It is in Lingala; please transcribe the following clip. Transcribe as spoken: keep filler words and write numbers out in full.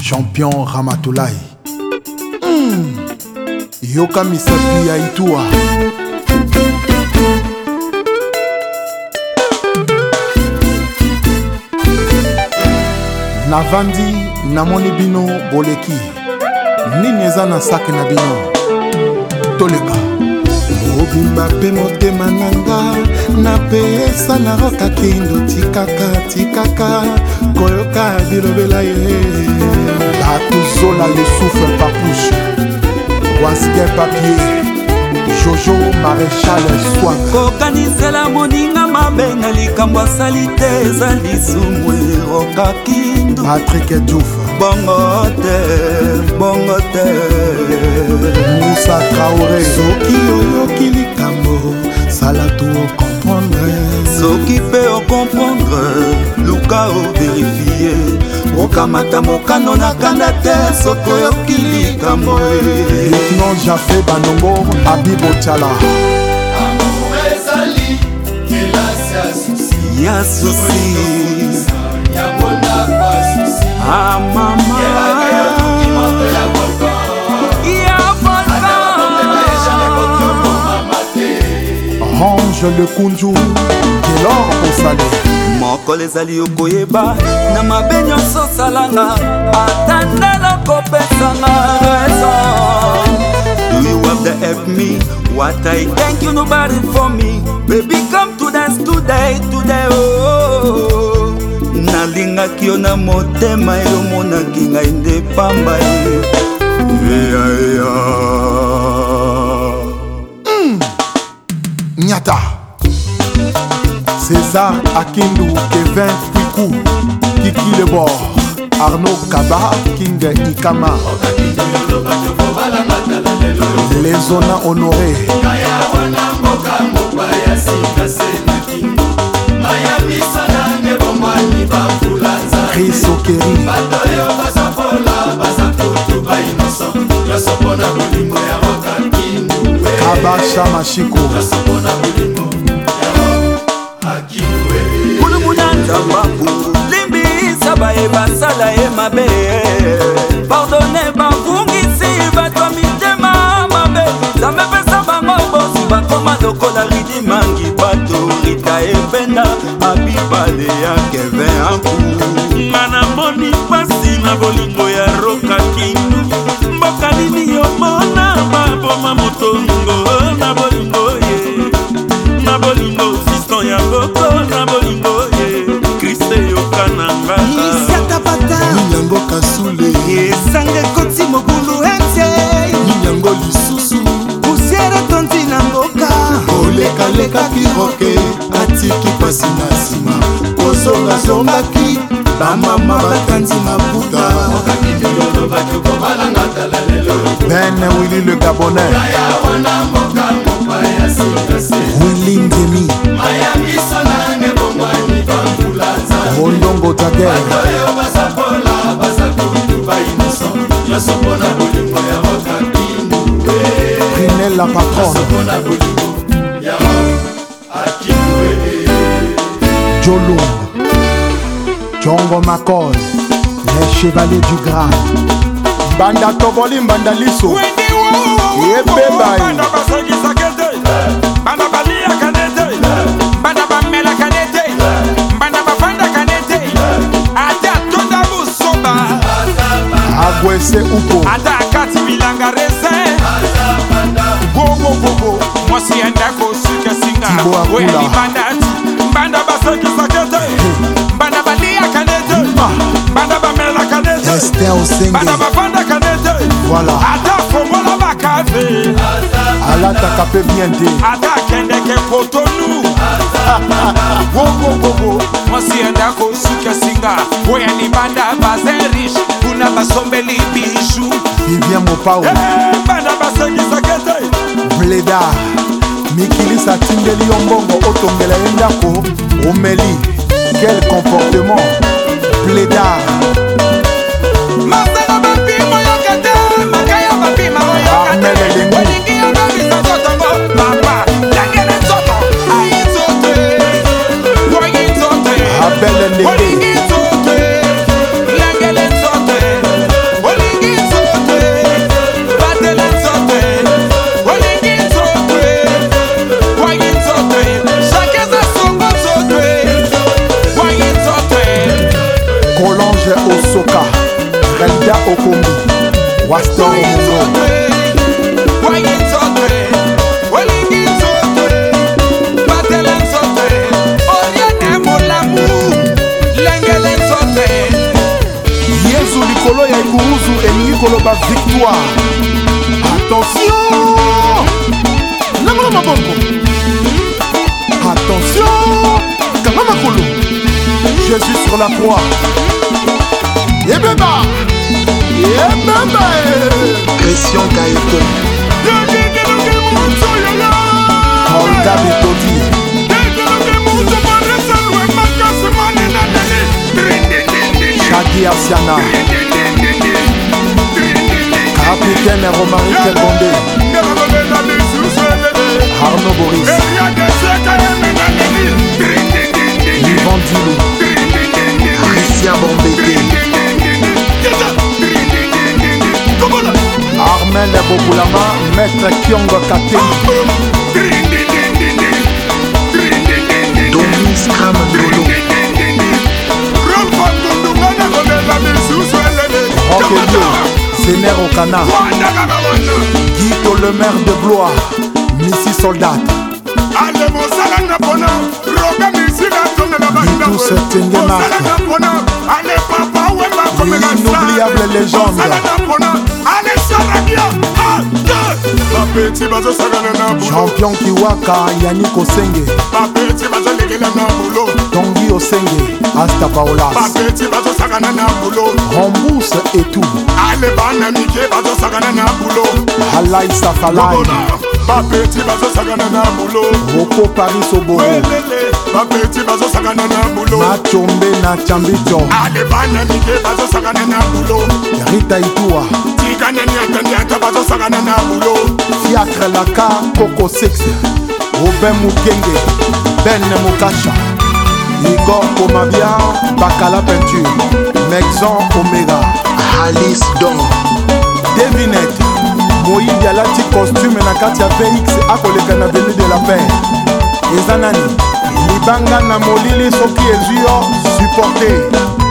Champion Ramatoulaye mm. Yoka misapi ya Itua Navandi namoni bino boleki nini eza na sake na bino toleka obimba pe motema nanga napesa na roka kindo tikaka tikaka koyoka bilobela ye Batuzola le souffle papouche Wasque papier Jojo Maréchal Swag kokanisela moninga mabe na likambo asali te eza lisumu eroka kindu Patrick Diouf bongo te bongo te Moussa Traoré soki oyoki likambo sala tu okomprendre soki pe okomprendre luka overifie okamata mokano na kanda te soki oyoki likambo Lieutenant Jafé Banongo Abibo Tchala Amour ezali kelasi ya susi ya susi ya bona kwa susi ah mama ya moto ya volcan ya volcan Range le Kunju Kelor Osale mokolo ezali okoyeba na mabe nyonso salanga atandela kopesanga raison. Do you have to help me? What I thank you nobody for me. Baby come to dance today, today oh. Nalingaki yo na motema eyomonaki ngai nde pamba ye yeah, yeah. mm. Nyata César Akindu, Kevin Kwiku, Kiki Lebor, Arnaud Kaba, King Ikama, les zonas honorés. Chris Okeri, Kaba Shamashiko. Limbisa baye basala ye mabe pardonne bafungisi bato mitema mabe zambe pesa bango bosi bakoma lokola ridi mangi bato rita ependa abibale ya Kevin Anku mana moni pasi na bolingo ya roka kindu mboka nini yomona baboma motongo na bolingo ye na bolingo fiston ya boko na bolingo Nyango kasule esange koti mogulu ente Nyango lisusu pusiere tonti na mboka oleka leka kiroke atiki pasi na sima kozonga zongaki bamama batanzi maputa Ben Willy le Gabonais Willy Ndemi Rondongo Taguer Prinel la patronne Jolung Jongo Makoy Les chevaliers du Graal Banda Toboli Banda Liso Yebebaï Banda balia kanete Banda bamela kanete Banda bafanda kanete Ata tonda musoba Agwese Upo Ata kati milanga rese Gogo gogo Mwasi enda kosuke singa Weni bandati Banda basoki sakete Banda balia kanete Banda bamela kanete Esther Osenge Banda bafanda kanete Voilà Ata fomola bakave Alata Kapé bien dit Ata kendeke potonu Gogo gogo Mwasi enda kosuke singa Weni banda bazerish Kuna basombeli bijou Vivien Mopao Banda basoki sakete Bleda Mikili Satindeli Yombongo Otongela Yendako Omeli Quel comportement Bleda Masana bapi moyokete Makaya bapi moyokete Welingi yono bisa sotongo Papa, langele soto Ayi sote Woyi sote Abel Ndeke Welingi sote Langele sote Osoka Relda Okombi Wastor Omongo Yezu likolo ya ikuruzu elingi koloba victoire. Attention Nangola maboko. Attention Kama makolo. Jésus sur la croix. Yebeba Yebeba Christian Kaeko Olga Betodi Shadi Asiana Capitaine Romaric Elbondé Arnaud Boris Yvan Dilou Christian Bombete Armel Boboulama Maître Kyongo Kate Domis Kramandolo Roquelio Zéner Okana Guido le maire de Blois Missy Soldat Bitou Tengemark L'inoubliable légende Champion Kiwaka Yannick Osenge Tanguy Osenge Asta Paolas Rambous et tout Halai Safalai Roko Paris Oboro Machombe na Chambicho Rita Itua Fiacre Laka Coco Six Robin Mukenge Ben Mukasha Igor Komabia Bakala Peinture Mexon Omega Alice Don Devinette Moïdi alati costume na kati ya V X akoleka na Avenue de la Paix eza nani libanga na molili soki ezwi yo supporter